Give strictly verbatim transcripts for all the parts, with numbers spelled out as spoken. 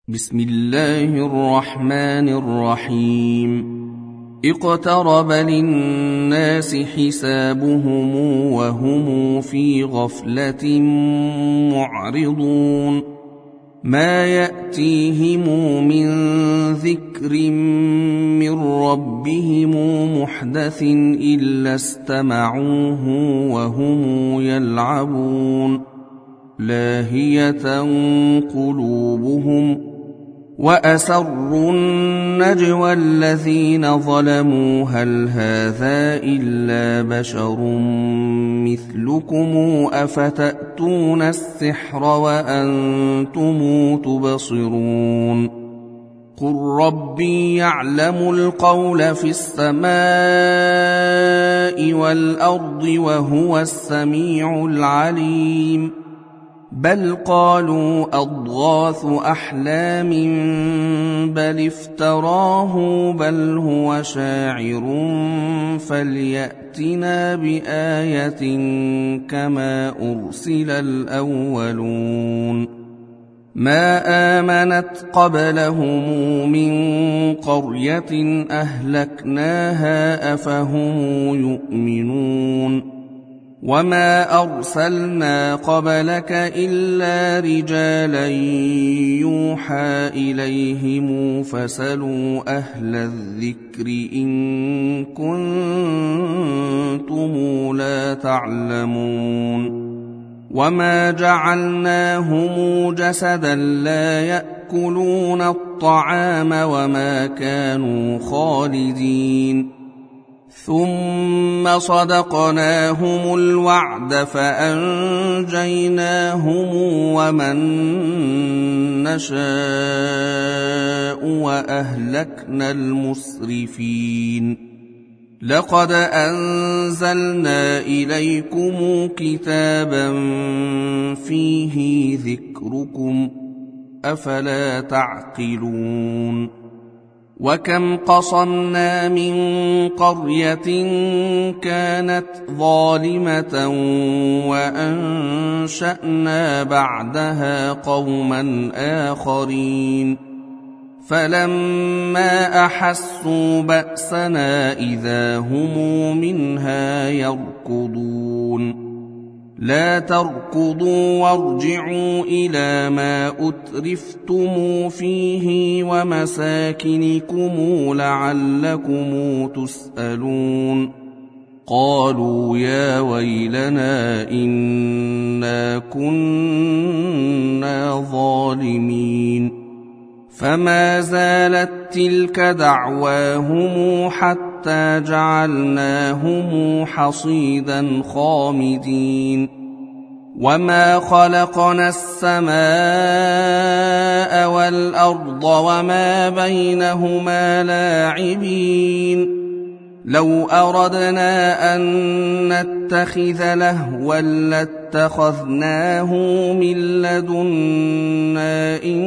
بسم الله الرحمن الرحيم. اقترب للناس حسابهم وهم في غفلة معرضون. ما يأتيهم من ذكر من ربهم محدث إلا استمعوه وهم يلعبون. لاهية قلوبهم وأسروا النجوى الذين ظلموا هل هذا إلا بشر مثلكم أفتأتون السحر وأنتم تبصرون. قل ربي يعلم القول في السماء والأرض وهو السميع العليم. بل قالوا أضغاث أحلام بل افتراه بل هو شاعر فليأتنا بآية كما أرسل الأولون. ما آمنت قبلهم من قرية أهلكناها أفهم يؤمنون. وما أرسلنا قبلك إلا رجالا يوحى إليهم فاسألوا أهل الذكر إن كنتم لا تعلمون. وما جعلناهم جسدا لا يأكلون الطعام وما كانوا خالدين. ثم صدقناهم الوعد فأنجيناهم ومن نشاء وأهلكنا المسرفين. لقد أنزلنا إليكم كتابا فيه ذكركم أفلا تعقلون. وكم قصمنا من قرية كانت ظالمة وأنشأنا بعدها قوما آخرين. فلما أحسوا بأسنا إذا هم منها يركضون. لا تركضوا وارجعوا إلى ما أترفتم فيه ومساكنكم لعلكم تسألون. قالوا يا ويلنا إنا كنا ظالمين. فما زالت تلك دعواهم حتى جعلناهم حصيدا خامدين. وما خلقنا السماء والأرض وما بينهما لاعبين. لو أردنا أن نتخذ لهوا لاتخذناه من لدنا إن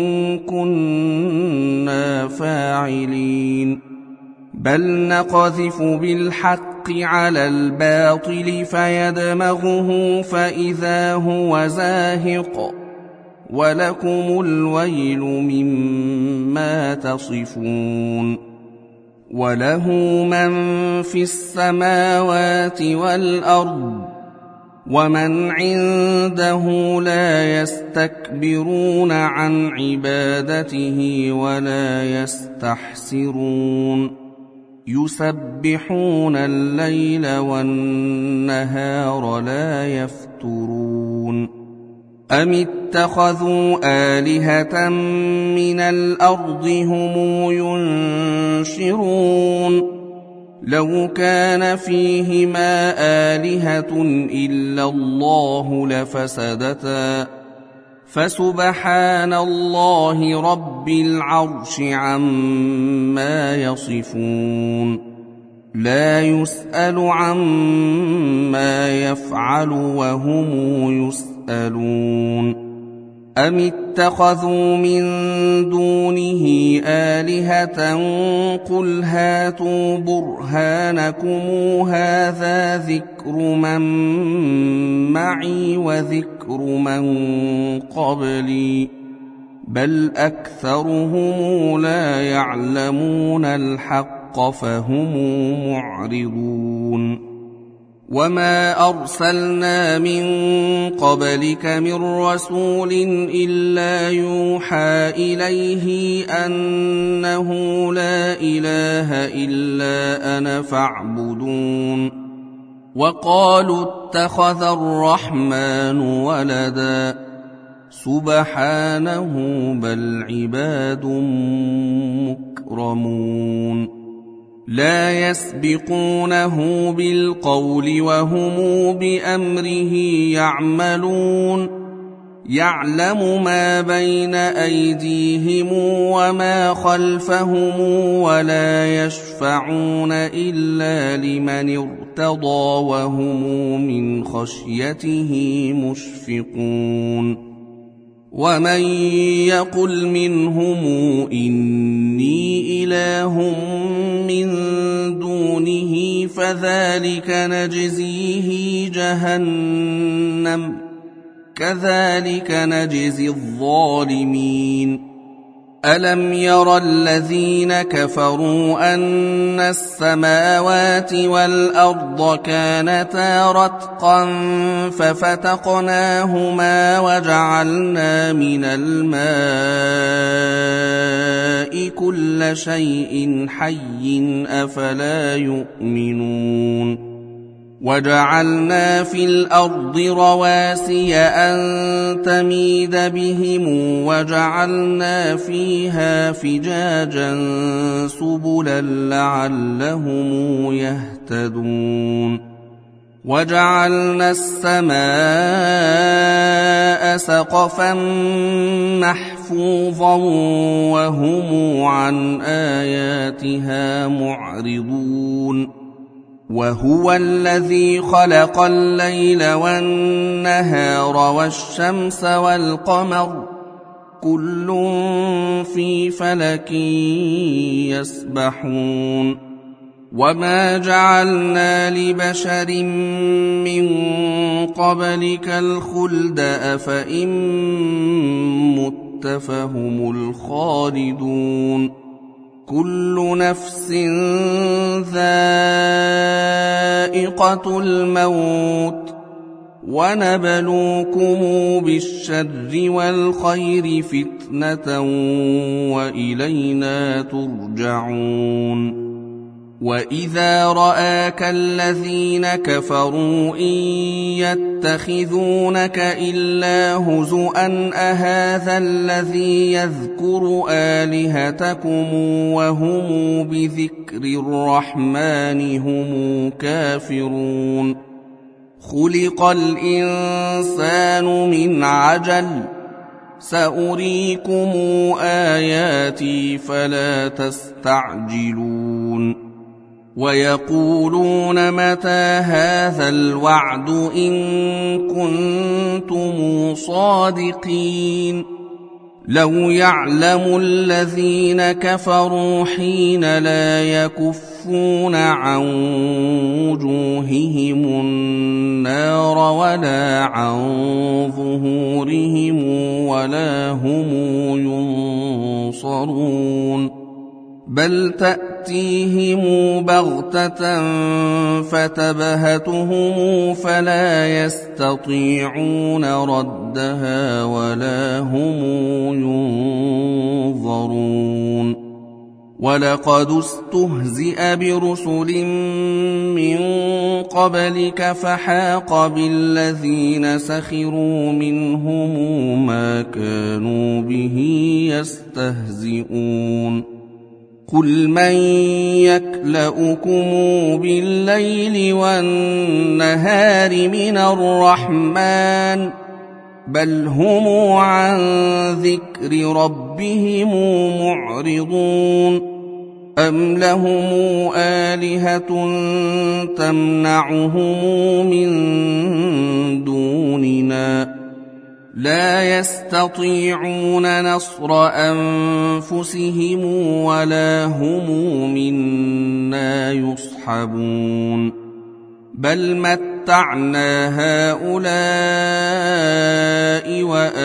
كنا فاعلين. بل نقذف بالحق على الباطل فيدمغه فإذا هو زاهق ولكم الويل مما تصفون. وله من في السماوات والأرض ومن عنده لا يستكبرون عن عبادته ولا يستحسرون. يسبحون الليل والنهار لا يفترون. أم اتخذوا آلهة من الأرض هم ينشرون. لو كان فيهما آلهة إلا الله لفسدتا فسبحان الله رب العرش عما يصفون. لا يسأل عما يفعل وهم يسألون. أم اتخذوا من دونه آلهة قل هاتوا برهانكم هذا ذكر من معي وذكر من قبلي بل أكثرهم لا يعلمون الحق فهم معرضون وما أرسلنا من قبلك من رسول إلا يوحى إليه أنه لا إله إلا أنا فاعبدون وقالوا اتخذ الرحمن ولدا سبحانه بل عباد مكرمون لا يسبقونه بالقول وهم بأمره يعملون يعلم ما بين أيديهم وما خلفهم ولا يشفعون إلا لمن ارتضى وهم من خشيته مشفقون ومن يقل منهم إني إله من دونه فذلك نجزيه جهنم كذلك نجزي الظالمين ألم ير الذين كفروا أن السماوات والأرض كانتا رتقا ففتقناهما وجعلنا من الماء كل شيء حي أفلا يؤمنون وجعلنا في الأرض رواسي أن تميد بهم وجعلنا فيها فجاجا سبلا لعلهم يهتدون وجعلنا السماء سقفا محفوظا وهم عن آياتها معرضون وهو الذي خلق الليل والنهار والشمس والقمر كل في فلك يسبحون وما جعلنا لبشر من قبلك الخلد أفإن مت فهم الخالدون كل نفس ذائقة الموت ونبلوكم بالشر والخير فتنة وإلينا ترجعون وإذا رآك الذين كفروا إن يتخذونك إلا هزؤا أهذا الذي يذكر آلهتكم وهم بذكر الرحمن هم كافرون خلق الإنسان من عجل سأريكم آياتي فلا تستعجلون ويقولون متى هذا الوعد إن كنتم صادقين لو يعلم الذين كفروا حين لا يكفون عن وجوههم النار ولا عن ظهورهم ولا هم ينصرون بل تأتيهم بغتة فتبهتهم فلا يستطيعون ردها ولا هم ينظرون ولقد استهزئ برسل من قبلك فحاق بالذين سخروا منهم ما كانوا به يستهزئون قل من يكلؤكم بالليل والنهار من الرحمن بل هم عن ذكر ربهم معرضون أم لهم آلهة تمنعهم من دوننا لا يستطيعون نصر أنفسهم ولا هم منا يصحبون بل مت متعنا هؤلاء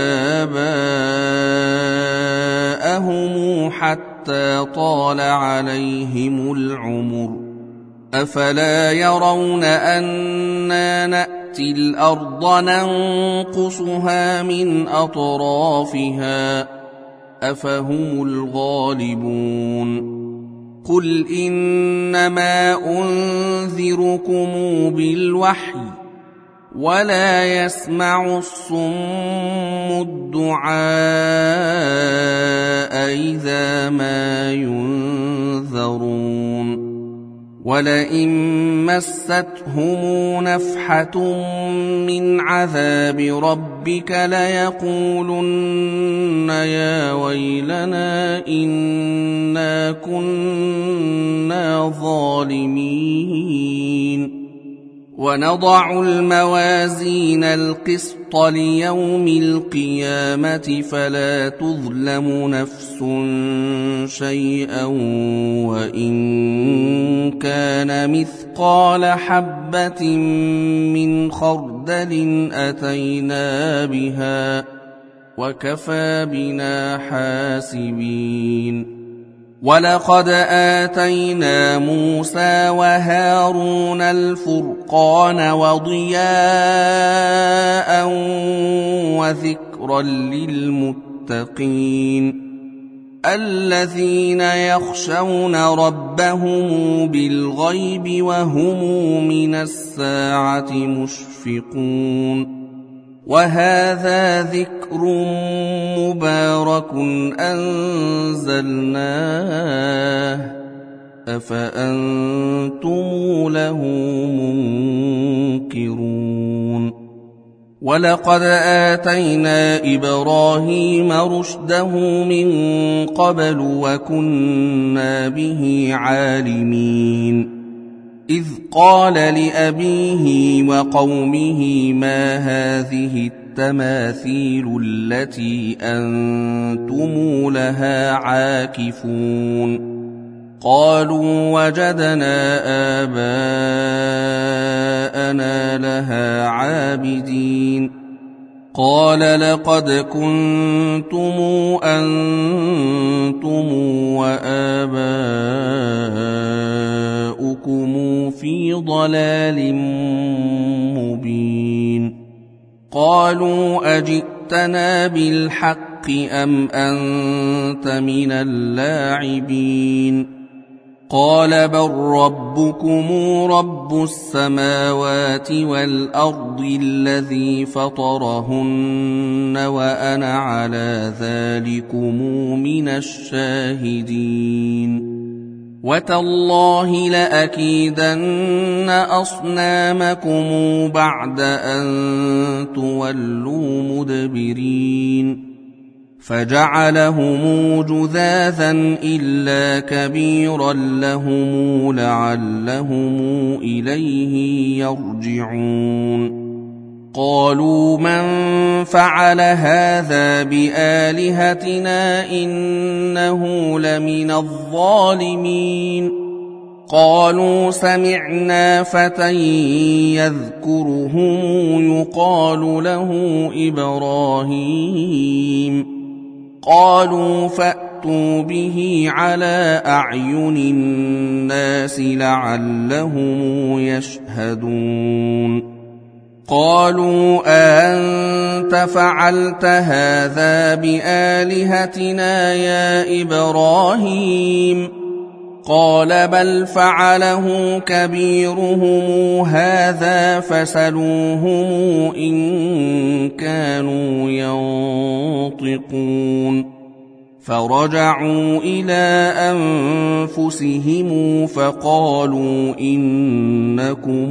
وآباءهم حتى طال عليهم العمر أفلا يرون أنا نأتي الأرض ننقصها من أطرافها أفهم الغالبون قل إنما أنذركم بالوحي ولا يسمع الصم الدعاء إذا ما ينذرون ولئن مستهم نفحة من عذاب ربك ليقولن يا ويلنا إنا كنا ظالمين ونضع الموازين القسط ليوم القيامة فلا تظلم نفس شيئا وإن كان مثقال حبة من خردل أتينا بها وكفى بنا حاسبين ولقد آتينا موسى وهارون الفرقان وضياء وذكرا للمتقين الذين يخشون ربهم بالغيب وهم من الساعة مشفقون وهذا ذكر مبارك أنزلناه أفأنتم له منكرون ولقد آتينا إبراهيم رشده من قبل وكنا به عالمين إذ قال لأبيه وقومه ما هذه التماثيل التي أنتم لها عاكفون قالوا وجدنا آباءنا لها عابدين قال لقد كنتم أنتم وآباؤكم في ضلال مبين قالوا أجئتنا بالحق أم أنت من اللاعبين قال بل ربكم رب السماوات والأرض الذي فطرهن وأنا على ذلكم من الشاهدين وتالله لأكيدن أصنامكم بعد أن تولوا مدبرين فجعلهم جذاذا إلا كبيرا لهم لعلهم إليه يرجعون قالوا من فعل هذا بآلهتنا إنه لمن الظالمين قالوا سمعنا فتى يذكرهم يقال له إبراهيم قالوا فأتوا به على أعين الناس لعلهم يشهدون قالوا أأنت فعلت هذا بآلهتنا يا إبراهيم قال بل فعله كبيرهم هذا فسلوهم إن كانوا ينطقون فرجعوا إلى أنفسهم فقالوا إنكم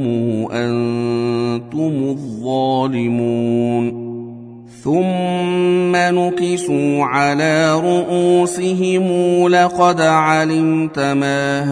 أنتم الظالمون ثم نكسوا على رؤوسهم لقد علمت ما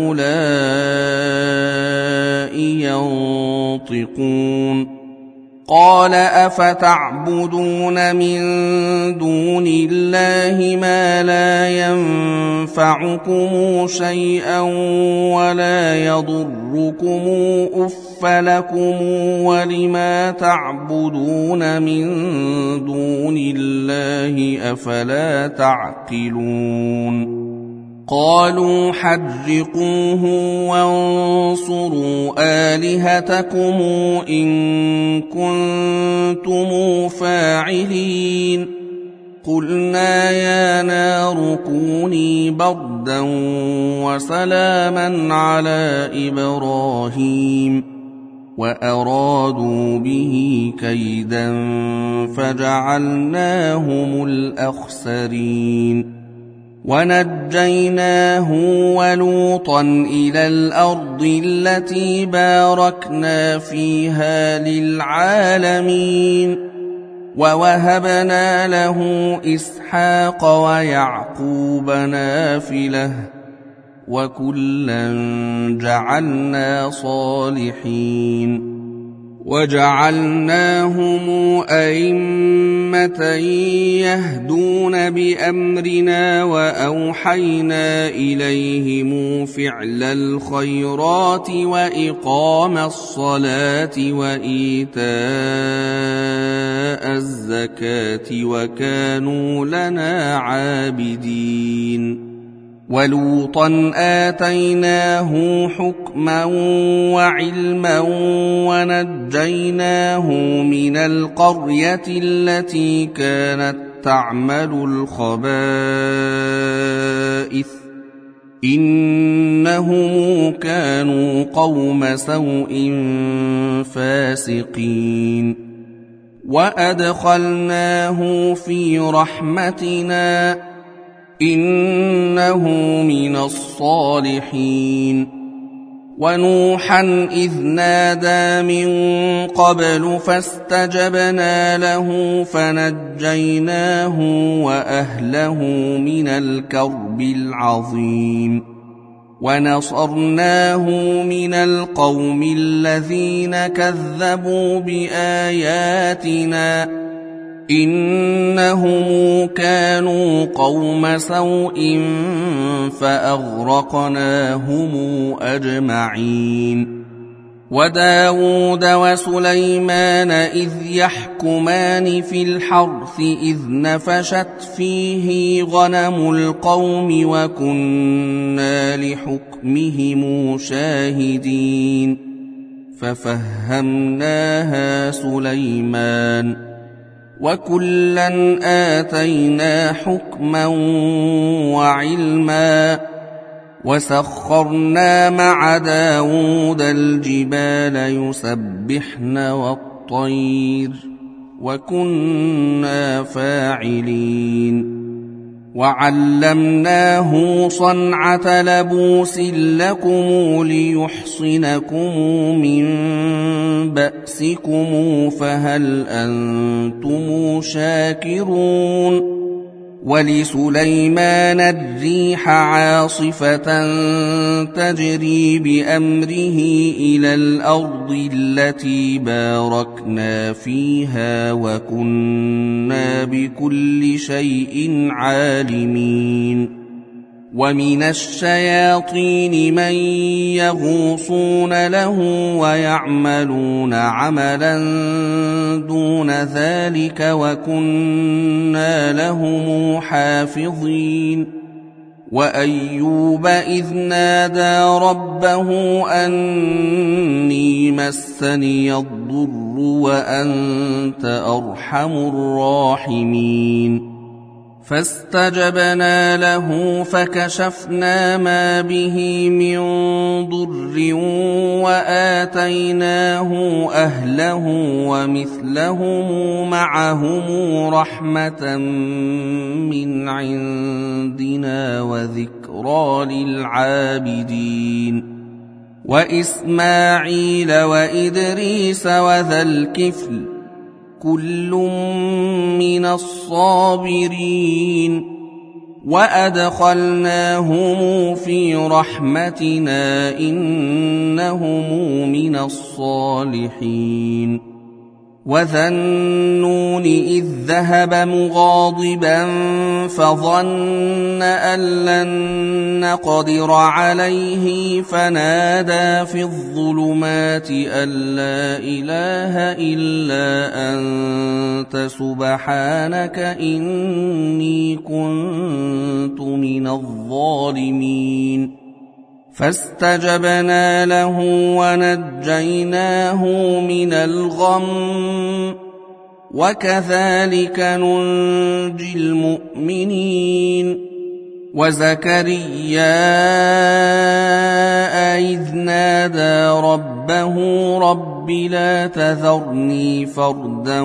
هؤلاء ينطقون قال أفتعبدون من دون الله ما لا ينفعكم شيئا ولا يضركم أف لكم ولما تعبدون من دون الله أفلا تعقلون قالوا حرقوه وانصروا آلهتكم إن كنتم فاعلين قلنا يا نار كوني بردا وسلاما على إبراهيم وأرادوا به كيدا فجعلناهم الأخسرين ونجيناه ولوطا إلى الأرض التي باركنا فيها للعالمين ووهبنا له إسحاق ويعقوب نافلة وكلا جعلنا صالحين وجعلناهم أئمة يهدون بأمرنا وأوحينا إليهم فعل الخيرات وإقام الصلاة وإيتاء الزكاة وكانوا لنا عابدين ولوطا آتيناه حكما وعلما ونجيناه من القرية التي كانت تعمل الخبائث إنهم كانوا قوم سوء فاسقين وأدخلناه في رحمتنا إنه من الصالحين ونوحا إذ نادى من قبل فاستجبنا له فنجيناه وأهله من الكرب العظيم ونصرناه من القوم الذين كذبوا بآياتنا إنهم كانوا قوم سوء فأغرقناهم أجمعين وداود وسليمان إذ يحكمان في الحرث إذ نفشت فيه غنم القوم وكنا لحكمهم شاهدين ففهمناها سليمان وكلا آتينا حكما وعلما وسخرنا مع داود الجبال يسبحن والطير وكنا فاعلين وعلمناه صنعة لبوس لكم ليحصنكم من بأسكم فهل أنتم شاكرون ولسليمان الريح عاصفة تجري بأمره إلى الأرض التي باركنا فيها وكنا بكل شيء عالمين ومن الشياطين من يغوصون له ويعملون عملا دون ذلك وكنا لهم حافظين وأيوب إذ نادى ربه أني مسني الضر وأنت أرحم الراحمين فاستجبنا له فكشفنا ما به من ضر وآتيناه أهله ومثلهم معهم رحمة من عندنا وذكرى للعابدين وإسماعيل وإدريس وذا الكفل كل من الصابرين وأدخلناهم في رحمتنا إنهم من الصالحين وذا النون إذ ذهب مغاضبا فظن أن لن نقدر عليه فنادى في الظلمات أن لا إله إلا أنت سبحانك إني كنت من الظالمين. فاستجبنا له ونجيناه من الغم وكذلك ننجي المؤمنين. وزكريا إذ نادى ربه رب لا تذرني فردا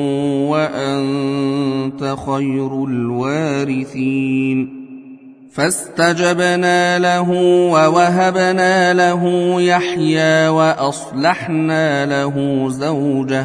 وأنت خير الوارثين. فاستجبنا له ووهبنا له يحيى وأصلحنا له زوجه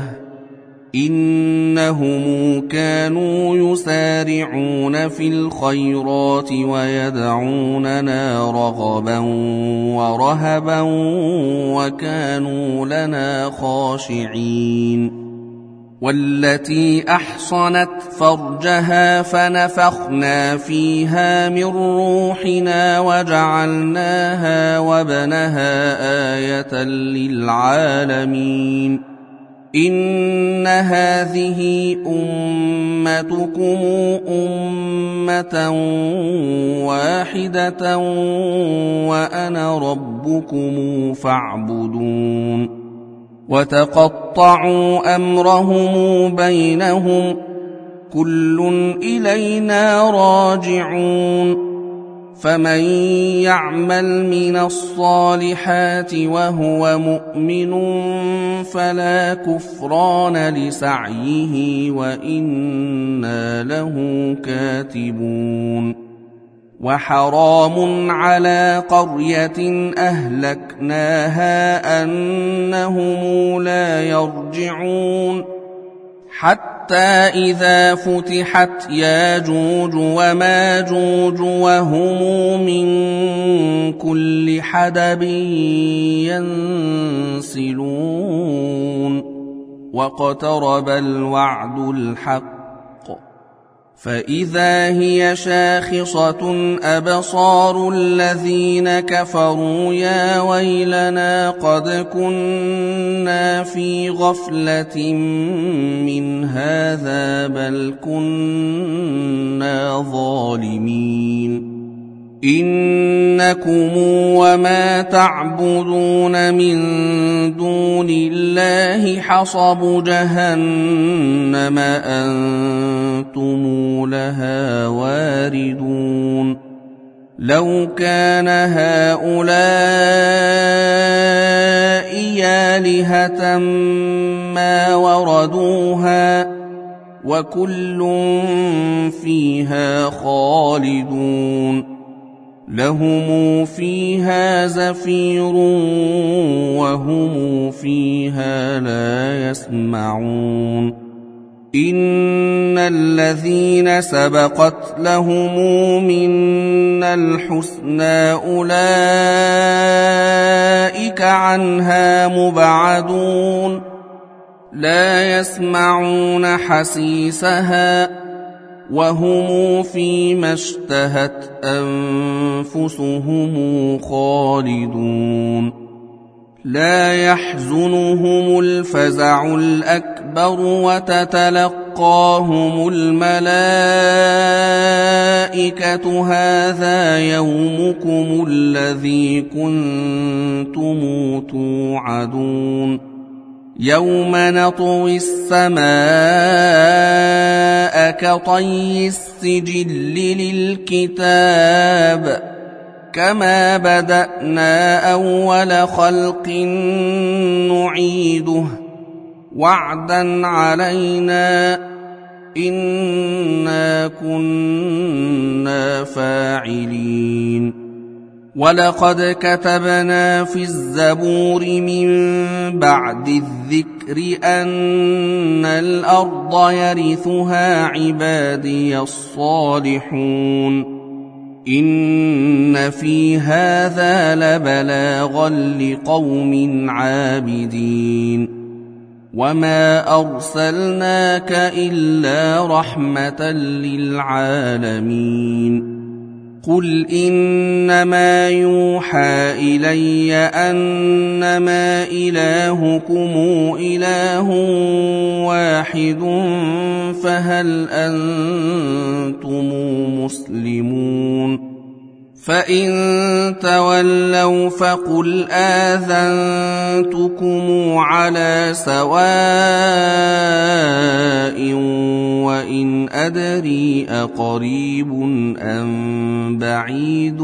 إنهم كانوا يسارعون في الخيرات ويدعوننا رغبا ورهبا وكانوا لنا خاشعين. والتي أحصنت فرجها فنفخنا فيها من روحنا وجعلناها وابنها آية للعالمين. إن هذه أمتكم أمة واحدة وأنا ربكم فاعبدون. وتقطعوا أمرهم بينهم كل إلينا راجعون. فمن يعمل من الصالحات وهو مؤمن فلا كفران لسعيه وإنا له كاتبون. وحرام على قرية أهلكناها أنهم لا يرجعون حتى إذا فتحت ياجوج وماجوج وهم من كل حدب ينسلون واقترب الوعد الحق فإذا هي شاخصة أبصار الذين كفروا يا ويلنا قد كنا في غفلة من هذا بل كنا ظالمين. إنكم وما تعبدون من دون الله حصب جهنم أنتم لها واردون. لو كان هؤلاء آلهة ما وردوها وكل فيها خالدون. لهم فيها زفير وهم فيها لا يسمعون. إن الذين سبقت لهم منا الحسنى أولئك عنها مبعدون لا يسمعون حسيسها وهم فيما اشتهت أنفسهم خالدون. لا يحزنهم الفزع الأكبر وتتلقاهم الملائكة هذا يومكم الذي كنتم توعدون. يوم نطوي السماء كطي السجل للكتاب كما بدأنا أول خلق نعيده وعدا علينا إنا كنا فاعلين. ولقد كتبنا في الزبور من بعد الذكر أن الأرض يرثها عبادي الصالحون. إن في هذا لبلاغا لقوم عابدين. وما أرسلناك إلا رحمة للعالمين قل إنما يوحى إلي أنما إلهكم إله واحد فهل أنتم مسلمون فإن تولوا فقل آذنتكم على سواء وإن أدري أقريب أم بعيد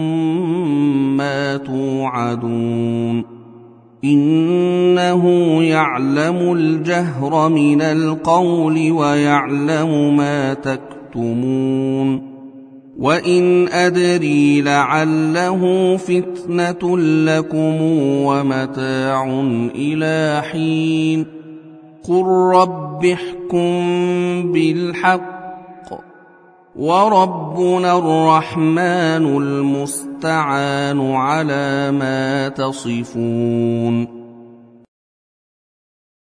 ما توعدون إنه يعلم الجهر من القول ويعلم ما تكتمون وإن أدري لعله فتنة لكم ومتاع إلى حين قل رب احكم بالحق وربنا الرحمن المستعان على ما تصفون